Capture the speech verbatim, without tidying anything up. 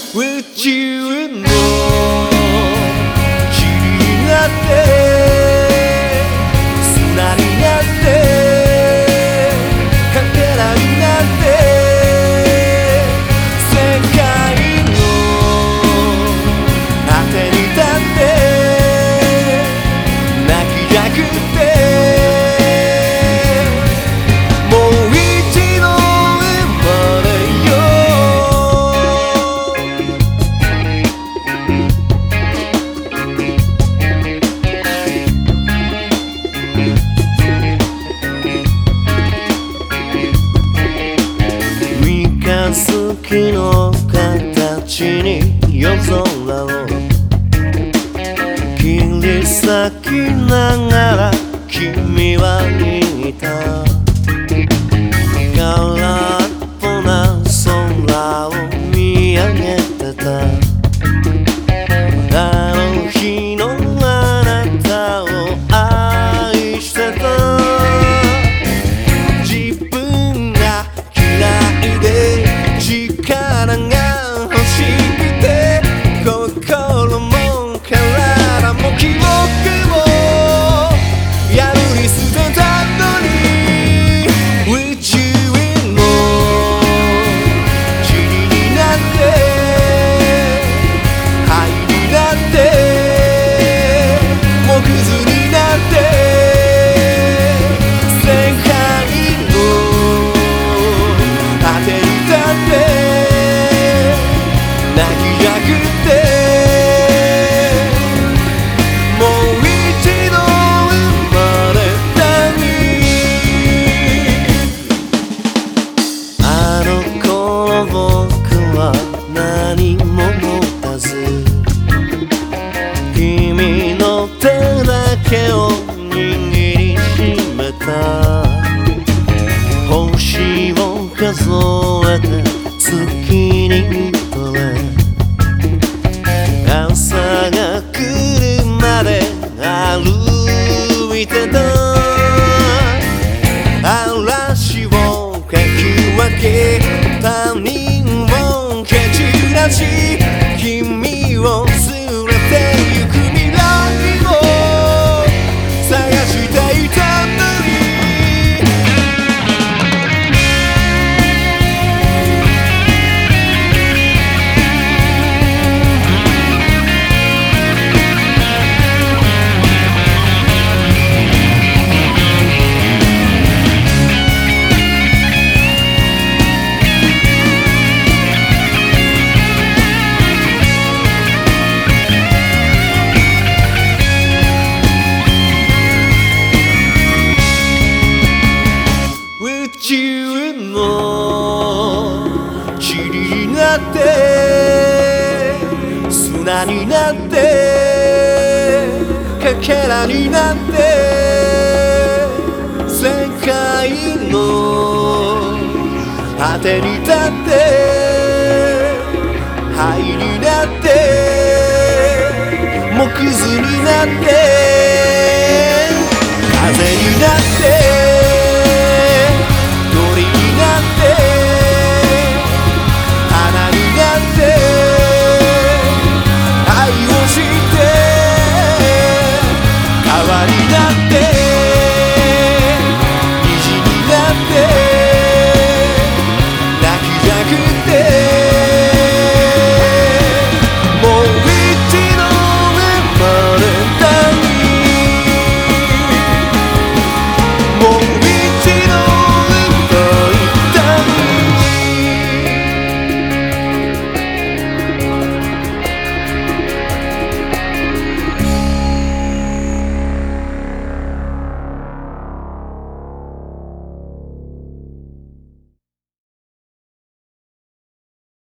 宇宙の霧になって砂になってかけらになって世界の果てに立って泣きじゃくって月の形に夜空を切り裂きながら君は言った空っぽな空を見上げてたあの日のあなたを愛してた自分が嫌いで力が欲しくて心も体も記憶も破り捨てたのに宇宙の塵になって灰になって木図になって世界の果てに立って泣きじゃくってもう一度生まれたにあの頃僕は何も持たず君の手だけを握りしめた星を数えて月にとれ朝が来るまで歩いてた嵐をかき分け谷を蹴散らし君を連れてゆく未来を探していたのに宇宙の塵になって砂になってかけらになって世界の果てに立って灰になって木図になって